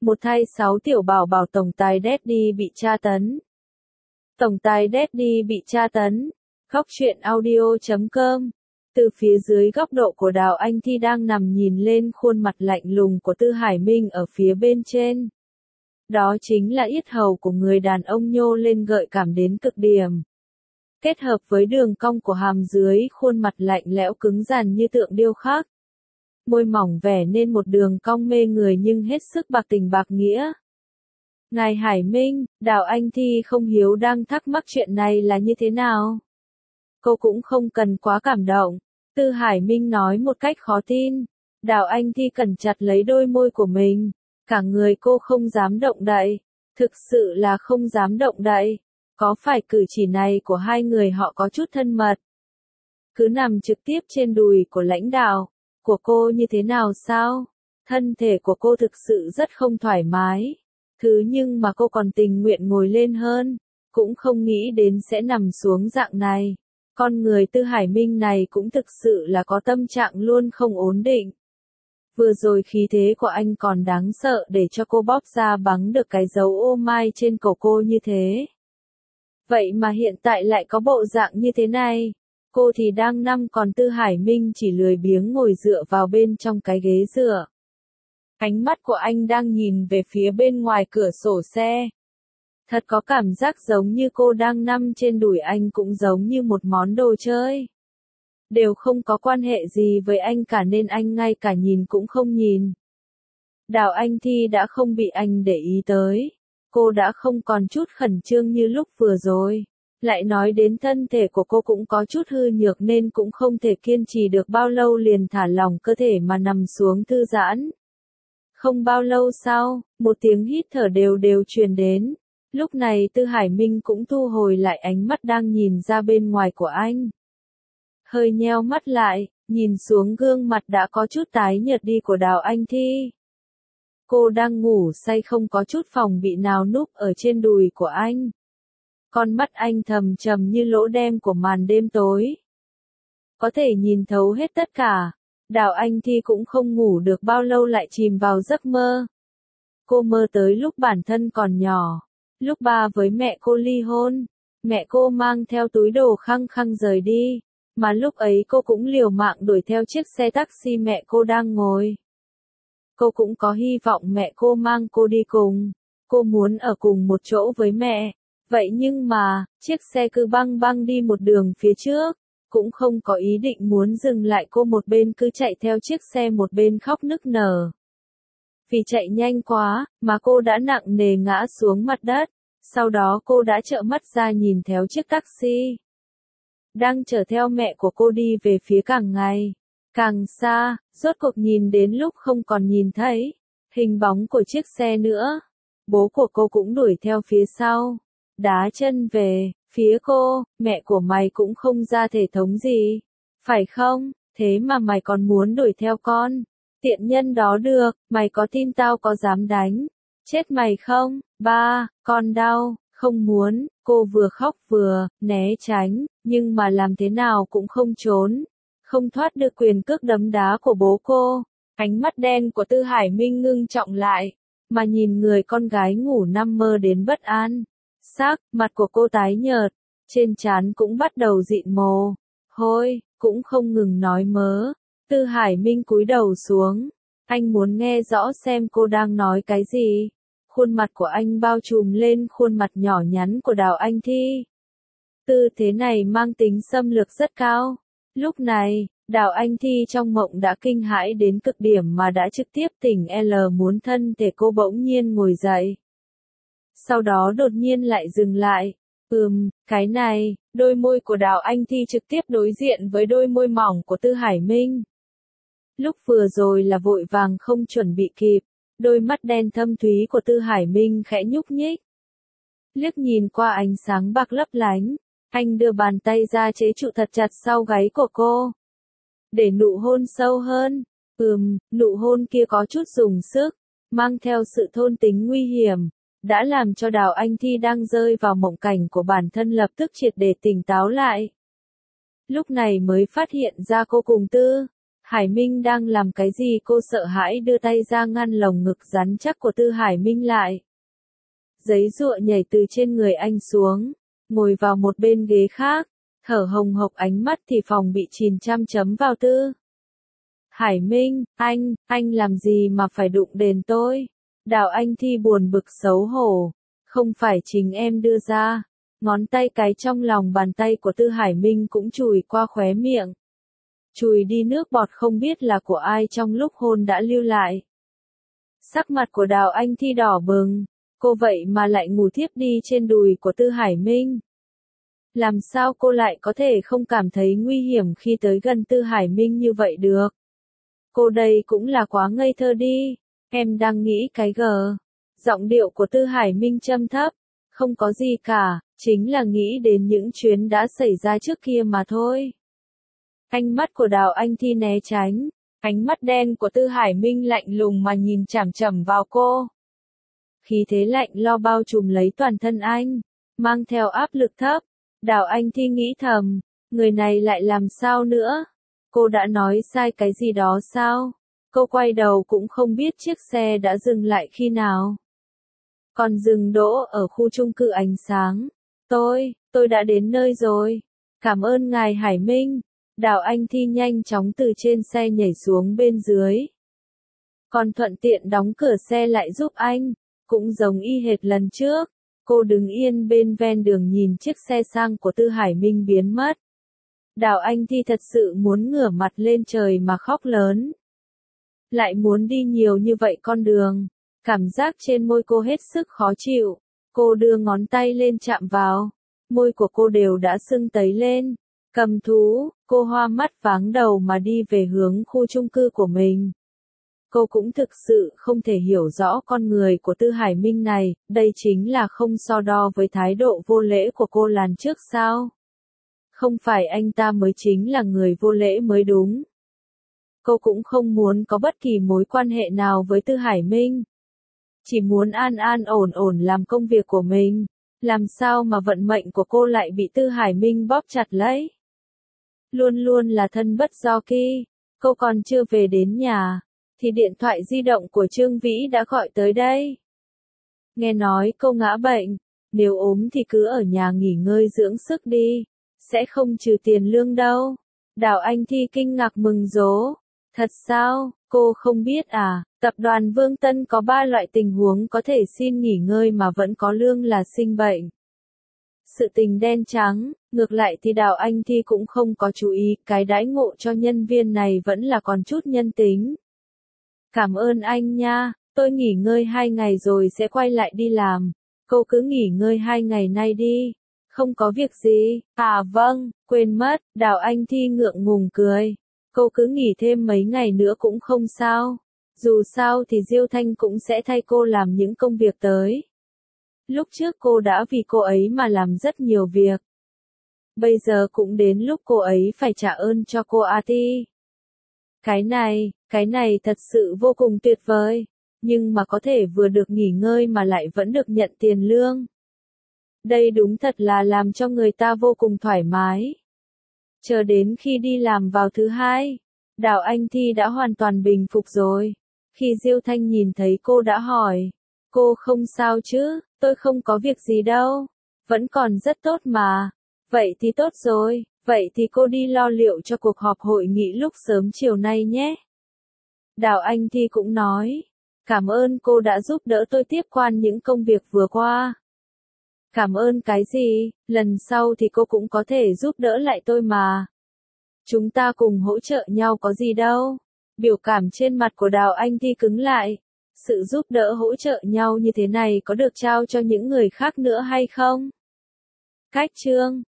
Một thay 6 tiểu bảo bảo tổng tài Daddy bị tra tấn. Tổng tài Daddy bị tra tấn. Góc truyện audio.com. Từ phía dưới góc độ của Đào Anh Thi đang nằm nhìn lên khuôn mặt lạnh lùng của Tư Hải Minh ở phía bên trên. Đó chính là yết hầu của người đàn ông nhô lên gợi cảm đến cực điểm. Kết hợp với đường cong của hàm dưới khuôn mặt lạnh lẽo cứng rắn như tượng điêu khắc. Môi mỏng vẽ nên một đường cong mê người nhưng hết sức bạc tình bạc nghĩa. Ngài Hải Minh, Đào Anh Thi không hiểu đang thắc mắc chuyện này là như thế nào. Cô cũng không cần quá cảm động. Tư Hải Minh nói một cách khó tin. Đào Anh Thi cẩn chặt lấy đôi môi của mình. Cả người cô không dám động đậy. Thực sự là không dám động đậy. Có phải cử chỉ này của hai người họ có chút thân mật? Cứ nằm trực tiếp trên đùi của lãnh đạo của cô như thế nào sao? Thân thể của cô thực sự rất không thoải mái. Thứ nhưng mà cô còn tình nguyện ngồi lên hơn. Cũng không nghĩ đến sẽ nằm xuống dạng này. Con người Tư Hải Minh này cũng thực sự là có tâm trạng luôn không ổn định. Vừa rồi khí thế của anh còn đáng sợ để cho cô bóp ra bắn được cái dấu ô mai trên cổ cô như thế. Vậy mà hiện tại lại có bộ dạng như thế này. Cô thì đang nằm còn Tư Hải Minh chỉ lười biếng ngồi dựa vào bên trong cái ghế dựa. Ánh mắt của anh đang nhìn về phía bên ngoài cửa sổ xe. Thật có cảm giác giống như cô đang nằm trên đùi anh cũng giống như một món đồ chơi. Đều không có quan hệ gì với anh cả nên anh ngay cả nhìn cũng không nhìn. Đào Anh Thi đã không bị anh để ý tới. Cô đã không còn chút khẩn trương như lúc vừa rồi. Lại nói đến thân thể của cô cũng có chút hư nhược nên cũng không thể kiên trì được bao lâu liền thả lỏng cơ thể mà nằm xuống thư giãn. Không bao lâu sau, một tiếng hít thở đều đều truyền đến. Lúc này Tư Hải Minh cũng thu hồi lại ánh mắt đang nhìn ra bên ngoài của anh. Hơi nheo mắt lại, nhìn xuống gương mặt đã có chút tái nhợt đi của Đào Anh Thi. Cô đang ngủ say không có chút phòng bị nào núp ở trên đùi của anh. Con mắt anh thầm trầm như lỗ đen của màn đêm tối. Có thể nhìn thấu hết tất cả. Đào Anh Thi cũng không ngủ được bao lâu lại chìm vào giấc mơ. Cô mơ tới lúc bản thân còn nhỏ. Lúc ba với mẹ cô ly hôn. Mẹ cô mang theo túi đồ khăng khăng rời đi. Mà lúc ấy cô cũng liều mạng đuổi theo chiếc xe taxi mẹ cô đang ngồi. Cô cũng có hy vọng mẹ cô mang cô đi cùng. Cô muốn ở cùng một chỗ với mẹ. Vậy nhưng mà, chiếc xe cứ băng băng đi một đường phía trước. Cũng không có ý định muốn dừng lại, cô một bên cứ chạy theo chiếc xe một bên khóc nức nở. Vì chạy nhanh quá, mà cô đã nặng nề ngã xuống mặt đất. Sau đó cô đã trợn mắt ra nhìn theo chiếc taxi đang chở theo mẹ của cô đi về phía càng ngày càng xa, rốt cuộc nhìn đến lúc không còn nhìn thấy hình bóng của chiếc xe nữa. Bố của cô cũng đuổi theo phía sau, đá chân về phía cô. Mẹ của mày cũng không ra thể thống gì, phải không? Thế mà mày còn muốn đuổi theo con tiện nhân đó được, mày có tin tao có dám đánh chết mày không? Ba, con đau, không muốn. Cô vừa khóc vừa né tránh, nhưng mà làm thế nào cũng không trốn, không thoát được quyền cước đấm đá của bố cô. Ánh mắt đen của Tư Hải Minh ngưng trọng lại, mà nhìn người con gái ngủ nằm mơ đến bất an. Sắc mặt của cô tái nhợt, trên trán cũng bắt đầu dịn mồ hôi, cũng không ngừng nói mớ. Tư Hải Minh cúi đầu xuống, anh muốn nghe rõ xem cô đang nói cái gì. Khuôn mặt của anh bao trùm lên khuôn mặt nhỏ nhắn của Đào Anh Thi. Tư thế này mang tính xâm lược rất cao. Lúc này, Đào Anh Thi trong mộng đã kinh hãi đến cực điểm mà đã trực tiếp tỉnh L muốn thân thể cô bỗng nhiên ngồi dậy. Sau đó đột nhiên lại dừng lại. Cái này, đôi môi của Đào Anh Thi trực tiếp đối diện với đôi môi mỏng của Tư Hải Minh. Lúc vừa rồi là vội vàng không chuẩn bị kịp. Đôi mắt đen thâm thúy của Tư Hải Minh khẽ nhúc nhích. Liếc nhìn qua ánh sáng bạc lấp lánh, anh đưa bàn tay ra chế trụ thật chặt sau gáy của cô. Để nụ hôn sâu hơn. Nụ hôn kia có chút dùng sức, mang theo sự thôn tính nguy hiểm, đã làm cho Đào Anh Thi đang rơi vào mộng cảnh của bản thân lập tức triệt để tỉnh táo lại. Lúc này mới phát hiện ra cô cùng Tư Hải Minh đang làm cái gì? Cô sợ hãi đưa tay ra ngăn lồng ngực rắn chắc của Tư Hải Minh lại. Giấy giụa nhảy từ trên người anh xuống, ngồi vào một bên ghế khác, thở hồng hộc ánh mắt thì phòng bị chìm chăm chấm vào Tư Hải Minh. Anh làm gì mà phải đụng đến tôi? Đào Anh Thi buồn bực xấu hổ. Không phải chính em đưa ra. Ngón tay cái trong lòng bàn tay của Tư Hải Minh cũng chùi qua khóe miệng. Chùi đi nước bọt không biết là của ai trong lúc hôn đã lưu lại. Sắc mặt của Đào Anh Thi đỏ bừng. Cô vậy mà lại ngủ thiếp đi trên đùi của Tư Hải Minh. Làm sao cô lại có thể không cảm thấy nguy hiểm khi tới gần Tư Hải Minh như vậy được? Cô đây cũng là quá ngây thơ đi. Em đang nghĩ cái gờ. Giọng điệu của Tư Hải Minh trầm thấp. Không có gì cả, chính là nghĩ đến những chuyến đã xảy ra trước kia mà thôi. Ánh mắt của Đào Anh Thi né tránh. Ánh mắt đen của Tư Hải Minh lạnh lùng mà nhìn chằm chằm vào cô. Khí thế lạnh lo bao trùm lấy toàn thân anh, mang theo áp lực thấp. Đào Anh Thi nghĩ thầm, người này lại làm sao nữa? Cô đã nói sai cái gì đó sao? Cô quay đầu cũng không biết chiếc xe đã dừng lại khi nào. Còn dừng đỗ ở khu chung cư ánh sáng. Tôi đã đến nơi rồi. Cảm ơn ngài Hải Minh. Đào Anh Thi nhanh chóng từ trên xe nhảy xuống bên dưới. Còn thuận tiện đóng cửa xe lại giúp anh. Cũng giống y hệt lần trước. Cô đứng yên bên ven đường nhìn chiếc xe sang của Tư Hải Minh biến mất. Đào Anh Thi thật sự muốn ngửa mặt lên trời mà khóc lớn. Lại muốn đi nhiều như vậy con đường. Cảm giác trên môi cô hết sức khó chịu. Cô đưa ngón tay lên chạm vào. Môi của cô đều đã sưng tấy lên. Cầm thú, cô hoa mắt váng đầu mà đi về hướng khu chung cư của mình. Cô cũng thực sự không thể hiểu rõ con người của Tư Hải Minh này, đây chính là không so đo với thái độ vô lễ của cô lần trước sao? Không phải anh ta mới chính là người vô lễ mới đúng. Cô cũng không muốn có bất kỳ mối quan hệ nào với Tư Hải Minh. Chỉ muốn an an ổn ổn làm công việc của mình. Làm sao mà vận mệnh của cô lại bị Tư Hải Minh bóp chặt lấy? Luôn luôn là thân bất do kỳ. Cô còn chưa về đến nhà, thì điện thoại di động của Trương Vĩ đã gọi tới đây. Nghe nói cô ngã bệnh, nếu ốm thì cứ ở nhà nghỉ ngơi dưỡng sức đi, sẽ không trừ tiền lương đâu. Đào Anh Thi kinh ngạc mừng rố. Thật sao, cô không biết à, tập đoàn Vương Tân có 3 loại tình huống có thể xin nghỉ ngơi mà vẫn có lương là sinh bệnh. Sự tình đen trắng, ngược lại thì Đào Anh Thi cũng không có chú ý, cái đãi ngộ cho nhân viên này vẫn là còn chút nhân tính. Cảm ơn anh nha, tôi nghỉ ngơi 2 ngày rồi sẽ quay lại đi làm. Cô cứ nghỉ ngơi 2 ngày nay đi. Không có việc gì. À vâng, quên mất, Đào Anh Thi ngượng ngùng cười. Cô cứ nghỉ thêm mấy ngày nữa cũng không sao. Dù sao thì Diêu Thanh cũng sẽ thay cô làm những công việc tới. Lúc trước cô đã vì cô ấy mà làm rất nhiều việc. Bây giờ cũng đến lúc cô ấy phải trả ơn cho cô Ati. Cái này thật sự vô cùng tuyệt vời. Nhưng mà có thể vừa được nghỉ ngơi mà lại vẫn được nhận tiền lương. Đây đúng thật là làm cho người ta vô cùng thoải mái. Chờ đến khi đi làm vào thứ 2, Đào Anh Thi đã hoàn toàn bình phục rồi. Khi Diêu Thanh nhìn thấy cô đã hỏi, cô không sao chứ, tôi không có việc gì đâu, vẫn còn rất tốt mà. Vậy thì tốt rồi, vậy thì cô đi lo liệu cho cuộc họp hội nghị lúc sớm chiều nay nhé. Đào Anh Thi cũng nói, cảm ơn cô đã giúp đỡ tôi tiếp quan những công việc vừa qua. Cảm ơn cái gì, lần sau thì cô cũng có thể giúp đỡ lại tôi mà. Chúng ta cùng hỗ trợ nhau có gì đâu. Biểu cảm trên mặt của Đào Anh Thi cứng lại. Sự giúp đỡ hỗ trợ nhau như thế này có được trao cho những người khác nữa hay không? Cách chương